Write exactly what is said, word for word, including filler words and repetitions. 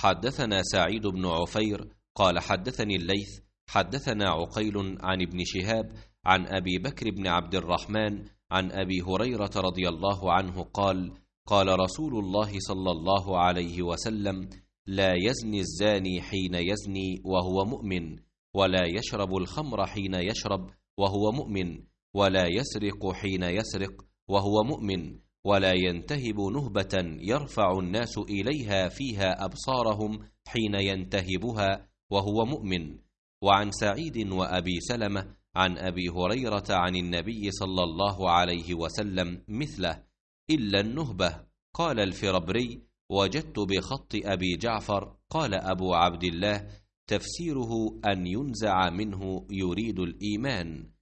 حدثنا سعيد بن عفير قال حدثني الليث حدثنا عقيل عن ابن شهاب عن أبي بكر بن عبد الرحمن عن أبي هريرة رضي الله عنه قال قال رسول الله صلى الله عليه وسلم لا يزني الزاني حين يزني وهو مؤمن، ولا يشرب الخمر حين يشرب وهو مؤمن، ولا يسرق حين يسرق وهو مؤمن، ولا ينتهب نهبة يرفع الناس إليها فيها أبصارهم حين ينتهبها وهو مؤمن. وعن سعيد وأبي سلمة عن أبي هريرة عن النبي صلى الله عليه وسلم مثله إلا النهبة. قال الفربري وجدت بخط أبي جعفر. قال أبو عبد الله تفسيره أن ينزع منه يريد الإيمان.